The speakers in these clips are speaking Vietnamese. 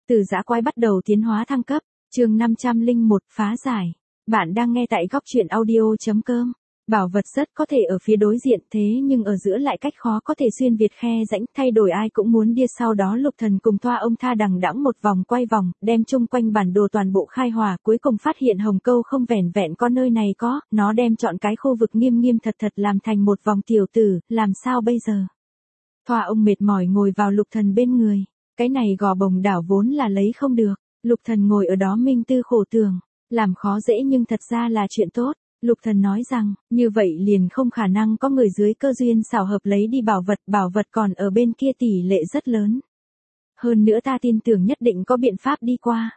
Từ dã quái bắt đầu tiến hóa thăng cấp, chương 501 phá giải. Bạn đang nghe tại góc truyện audio.com. Bảo vật rất có thể ở phía đối diện thế nhưng ở giữa lại cách khó có thể xuyên việt khe rãnh, thay đổi ai cũng muốn đi. Sau đó Lục Thần cùng Thoa ông tha đằng đẵng một vòng quay vòng, đem chung quanh bản đồ toàn bộ khai hỏa, cuối cùng phát hiện hồng câu không vẻn vẹn có nơi này có, nó đem chọn cái khu vực nghiêm nghiêm thật thật làm thành một vòng. Tiểu tử, làm sao bây giờ? Thoa ông mệt mỏi ngồi vào Lục Thần bên người. Cái này gò bồng đảo vốn là lấy không được. Lục Thần ngồi ở đó minh tư khổ tưởng, làm khó dễ nhưng thật ra là chuyện tốt. Lục Thần nói rằng, như vậy liền không khả năng có người dưới cơ duyên xảo hợp lấy đi bảo vật còn ở bên kia tỷ lệ rất lớn. Hơn nữa ta tin tưởng nhất định có biện pháp đi qua.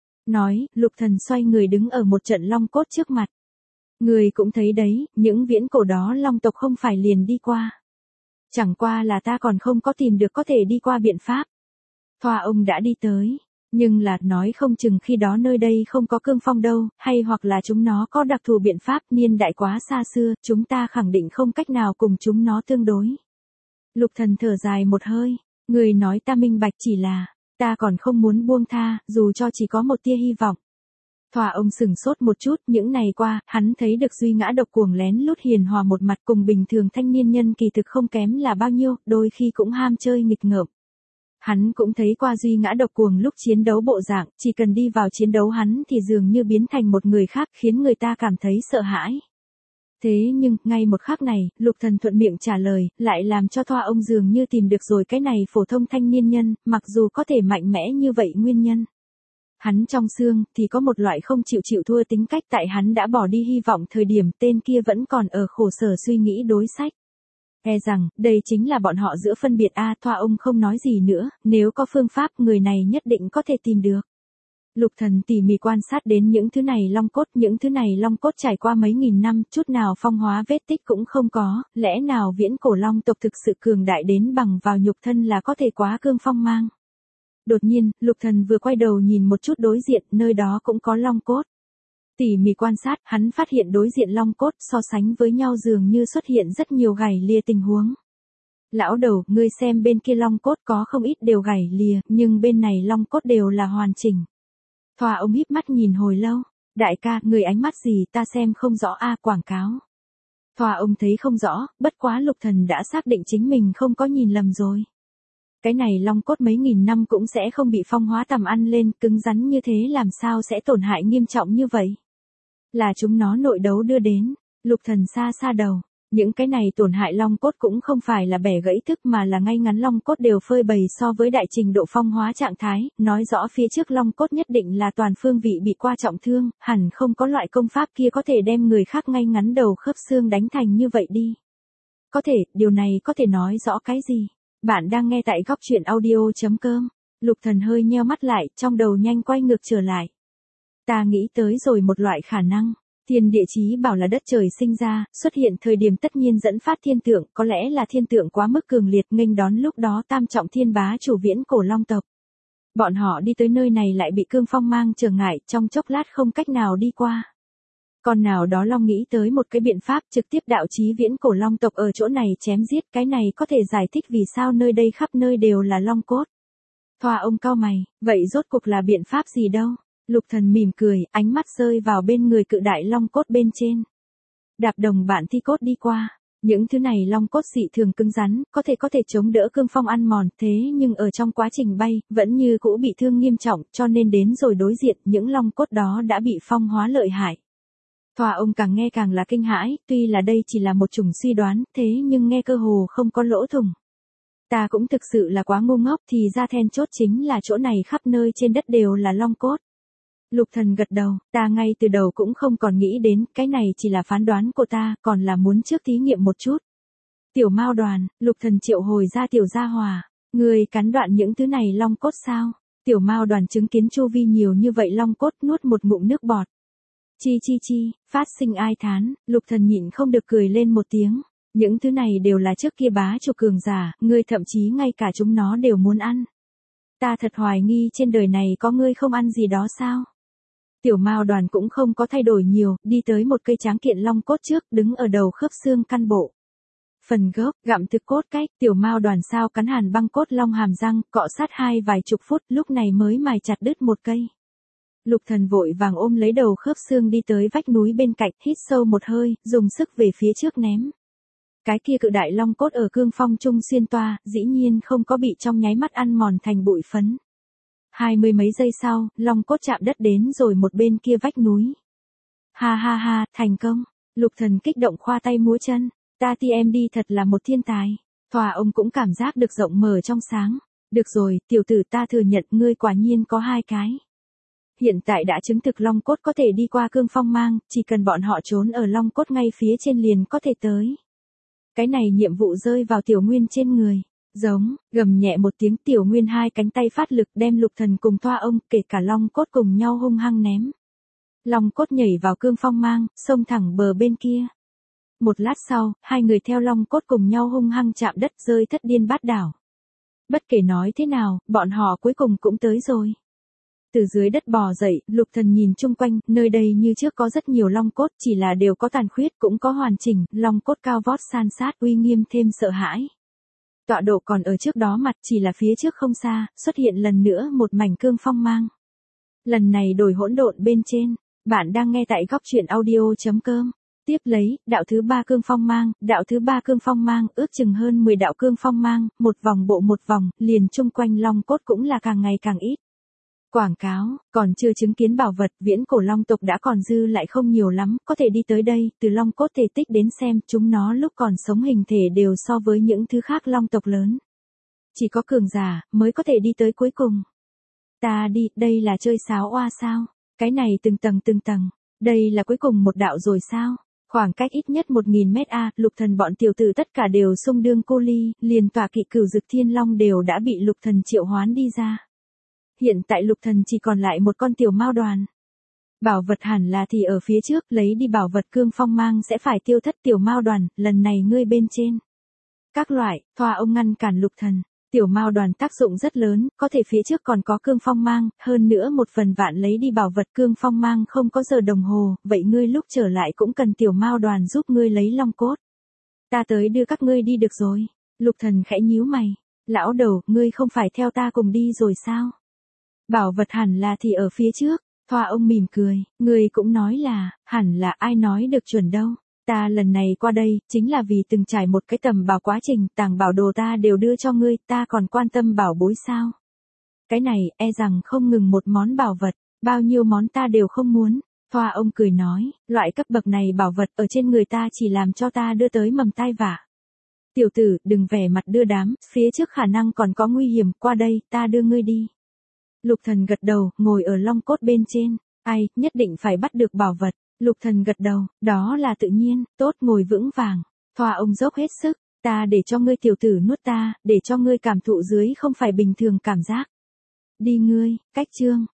Nói, Lục Thần xoay người đứng ở một trận long cốt trước mặt. Người cũng thấy đấy, những viễn cổ đó long tộc không phải liền đi qua. Chẳng qua là ta còn không có tìm được có thể đi qua biện pháp. Thoa ông đã đi tới, nhưng là nói không chừng khi đó nơi đây không có cương phong đâu, hay hoặc là chúng nó có đặc thù biện pháp niên đại quá xa xưa, chúng ta khẳng định không cách nào cùng chúng nó tương đối. Lục Thần thở dài một hơi, người nói ta minh bạch, chỉ là, ta còn không muốn buông tha, dù cho chỉ có một tia hy vọng. Thoa ông sừng sốt một chút, những ngày qua, hắn thấy được Duy Ngã Độc Cuồng lén lút hiền hòa một mặt, cùng bình thường thanh niên nhân kỳ thực không kém là bao nhiêu, đôi khi cũng ham chơi nghịch ngợm. Hắn cũng thấy qua Duy Ngã Độc Cuồng lúc chiến đấu bộ dạng, chỉ cần đi vào chiến đấu hắn thì dường như biến thành một người khác, khiến người ta cảm thấy sợ hãi. Thế nhưng, ngay một khắc này, Lục Thần thuận miệng trả lời, lại làm cho Thoa ông dường như tìm được rồi cái này phổ thông thanh niên nhân, mặc dù có thể mạnh mẽ như vậy nguyên nhân. Hắn trong xương thì có một loại không chịu thua tính cách, tại hắn đã bỏ đi hy vọng thời điểm tên kia vẫn còn ở khổ sở suy nghĩ đối sách. E rằng, đây chính là bọn họ giữa phân biệt Thoa ông không nói gì nữa, nếu có phương pháp người này nhất định có thể tìm được. Lục Thần tỉ mỉ quan sát đến những thứ này long cốt trải qua mấy nghìn năm, chút nào phong hóa vết tích cũng không có, lẽ nào viễn cổ long tộc thực sự cường đại đến bằng vào nhục thân là có thể quá cương phong mang. Đột nhiên, Lục Thần vừa quay đầu nhìn một chút đối diện, nơi đó cũng có long cốt. Tỉ mỉ quan sát, hắn phát hiện đối diện long cốt so sánh với nhau dường như xuất hiện rất nhiều gãy lìa tình huống. Lão đầu, ngươi xem bên kia long cốt có không ít đều gãy lìa, nhưng bên này long cốt đều là hoàn chỉnh. Thoa ông híp mắt nhìn hồi lâu. Đại ca, người ánh mắt gì, ta xem không rõ quảng cáo. Thoa ông thấy không rõ, bất quá Lục Thần đã xác định chính mình không có nhìn lầm rồi. Cái này long cốt mấy nghìn năm cũng sẽ không bị phong hóa tầm ăn lên, cứng rắn như thế làm sao sẽ tổn hại nghiêm trọng như vậy. Là chúng nó nội đấu đưa đến. Lục Thần xa xa đầu. Những cái này tổn hại long cốt cũng không phải là bẻ gãy thức mà là ngay ngắn long cốt đều phơi bày so với đại trình độ phong hóa trạng thái, nói rõ phía trước long cốt nhất định là toàn phương vị bị qua trọng thương, hẳn không có loại công pháp kia có thể đem người khác ngay ngắn đầu khớp xương đánh thành như vậy đi. Có thể, điều này có thể nói rõ cái gì? Bạn đang nghe tại góc truyện audio.com. Lục Thần hơi nheo mắt lại, trong đầu nhanh quay ngược trở lại. Ta nghĩ tới rồi một loại khả năng. Thiên địa chí bảo là đất trời sinh ra, xuất hiện thời điểm tất nhiên dẫn phát thiên tượng, có lẽ là thiên tượng quá mức cường liệt nghênh đón lúc đó tam trọng thiên bá chủ viễn cổ long tộc. Bọn họ đi tới nơi này lại bị cương phong mang trở ngại, trong chốc lát không cách nào đi qua. Còn nào đó long nghĩ tới một cái biện pháp trực tiếp đạo chí viễn cổ long tộc ở chỗ này chém giết, cái này có thể giải thích vì sao nơi đây khắp nơi đều là long cốt. Thoa ông cau mày, vậy rốt cuộc là biện pháp gì đâu? Lục Thần mỉm cười, ánh mắt rơi vào bên người cự đại long cốt bên trên. Đạp đồng bạn thi cốt đi qua. Những thứ này long cốt dị thường cứng rắn, có thể chống đỡ cương phong ăn mòn, thế nhưng ở trong quá trình bay, vẫn như cũ bị thương nghiêm trọng, cho nên đến rồi đối diện, những long cốt đó đã bị phong hóa lợi hại. Thoa ông càng nghe càng là kinh hãi, tuy là đây chỉ là một chủng suy đoán, thế nhưng nghe cơ hồ không có lỗ thủng. Ta cũng thực sự là quá ngu ngốc, thì ra then chốt chính là chỗ này khắp nơi trên đất đều là long cốt. Lục Thần gật đầu, ta ngay từ đầu cũng không còn nghĩ đến, cái này chỉ là phán đoán của ta, còn là muốn trước thí nghiệm một chút. Tiểu Mao Đoàn, Lục Thần triệu hồi ra Tiểu Gia Hòa, người cắn đoạn những thứ này long cốt sao? Tiểu Mao Đoàn chứng kiến chu vi nhiều như vậy long cốt, nuốt một ngụm nước bọt. Chi, phát sinh ai thán, Lục Thần nhịn không được cười lên một tiếng. Những thứ này đều là trước kia bá chủ cường giả, ngươi thậm chí ngay cả chúng nó đều muốn ăn. Ta thật hoài nghi trên đời này có ngươi không ăn gì đó sao? Tiểu Mao Đoàn cũng không có thay đổi nhiều, đi tới một cây tráng kiện long cốt trước, đứng ở đầu khớp xương căn bộ. Phần gốc, gặm thực cốt cách, tiểu mao đoàn sao cắn hàn băng cốt long hàm răng, cọ sát hai vài chục phút, lúc này mới mài chặt đứt một cây. Lục Thần vội vàng ôm lấy đầu khớp xương đi tới vách núi bên cạnh, hít sâu một hơi, dùng sức về phía trước ném. Cái kia cự đại long cốt ở cương phong trung xuyên toa, dĩ nhiên không có bị trong nháy mắt ăn mòn thành bụi phấn. 20 mấy giây sau, long cốt chạm đất đến rồi một bên kia vách núi. Ha ha ha, thành công. Lục Thần kích động khoa tay múa chân. Ta TMD thật là một thiên tài. Thòa ông cũng cảm giác được rộng mở trong sáng. Được rồi, tiểu tử, ta thừa nhận ngươi quả nhiên có hai cái. Hiện tại đã chứng thực long cốt có thể đi qua cương phong mang, chỉ cần bọn họ trốn ở long cốt ngay phía trên liền có thể tới. Cái này nhiệm vụ rơi vào Tiểu Nguyên trên người. Giống, gầm nhẹ một tiếng, Tiểu Nguyên hai cánh tay phát lực đem Lục Thần cùng Thoa ông kể cả long cốt cùng nhau hung hăng ném. Long cốt nhảy vào cương phong mang, xông thẳng bờ bên kia. Một lát sau, hai người theo long cốt cùng nhau hung hăng chạm đất rơi thất điên bát đảo. Bất kể nói thế nào, bọn họ cuối cùng cũng tới rồi. Từ dưới đất bò dậy, Lục Thần nhìn chung quanh, nơi đây như trước có rất nhiều long cốt, chỉ là đều có tàn khuyết cũng có hoàn chỉnh, long cốt cao vót san sát uy nghiêm thêm sợ hãi. Tọa độ còn ở trước đó mặt, chỉ là phía trước không xa, xuất hiện lần nữa một mảnh cương phong mang. Lần này đổi hỗn độn bên trên, bạn đang nghe tại góc truyện audio.com. Tiếp lấy, đạo thứ 3 cương phong mang, đạo thứ 3 cương phong mang, ước chừng hơn 10 đạo cương phong mang, một vòng bộ một vòng, liền chung quanh long cốt cũng là càng ngày càng ít. Quảng cáo, còn chưa chứng kiến bảo vật, viễn cổ long tộc đã còn dư lại không nhiều lắm, có thể đi tới đây, từ long cốt thể tích đến xem, chúng nó lúc còn sống hình thể đều so với những thứ khác long tộc lớn. Chỉ có cường giả, mới có thể đi tới cuối cùng. Ta đi, đây là chơi sáo oa sao? Cái này từng tầng, đây là cuối cùng một đạo rồi sao? Khoảng cách ít nhất 1000 mét a, Lục Thần bọn tiểu tử tất cả đều xung đương cô ly, liền tòa kỵ cửu dực thiên long đều đã bị Lục Thần triệu hoán đi ra. Hiện tại Lục Thần chỉ còn lại một con tiểu mao đoàn. Bảo vật hẳn là thì ở phía trước, lấy đi bảo vật cương phong mang sẽ phải tiêu thất tiểu mao đoàn, lần này ngươi bên trên. Các loại, Thoa ông ngăn cản Lục Thần. Tiểu mao đoàn tác dụng rất lớn, có thể phía trước còn có cương phong mang, hơn nữa một phần vạn lấy đi bảo vật cương phong mang không có giờ đồng hồ, vậy ngươi lúc trở lại cũng cần tiểu mao đoàn giúp ngươi lấy long cốt. Ta tới đưa các ngươi đi được rồi. Lục Thần khẽ nhíu mày. Lão đầu, ngươi không phải theo ta cùng đi rồi sao? Bảo vật hẳn là thì ở phía trước. Thoa ông mỉm cười, ngươi cũng nói là, hẳn là ai nói được chuẩn đâu. Ta lần này qua đây, chính là vì từng trải một cái tầm bảo quá trình, tàng bảo đồ ta đều đưa cho ngươi, ta còn quan tâm bảo bối sao. Cái này, e rằng không ngừng một món bảo vật, bao nhiêu món ta đều không muốn. Thoa ông cười nói, loại cấp bậc này bảo vật ở trên người ta chỉ làm cho ta đưa tới mầm tai vạ. Tiểu tử, đừng vẻ mặt đưa đám, phía trước khả năng còn có nguy hiểm, qua đây, ta đưa ngươi đi. Lục Thần gật đầu, ngồi ở long cốt bên trên, ai, nhất định phải bắt được bảo vật. Lục Thần gật đầu, đó là tự nhiên, tốt, ngồi vững vàng. Thoa ông dốc hết sức, ta để cho ngươi tiểu tử nuốt ta, để cho ngươi cảm thụ dưới không phải bình thường cảm giác. Đi ngươi, cách chương.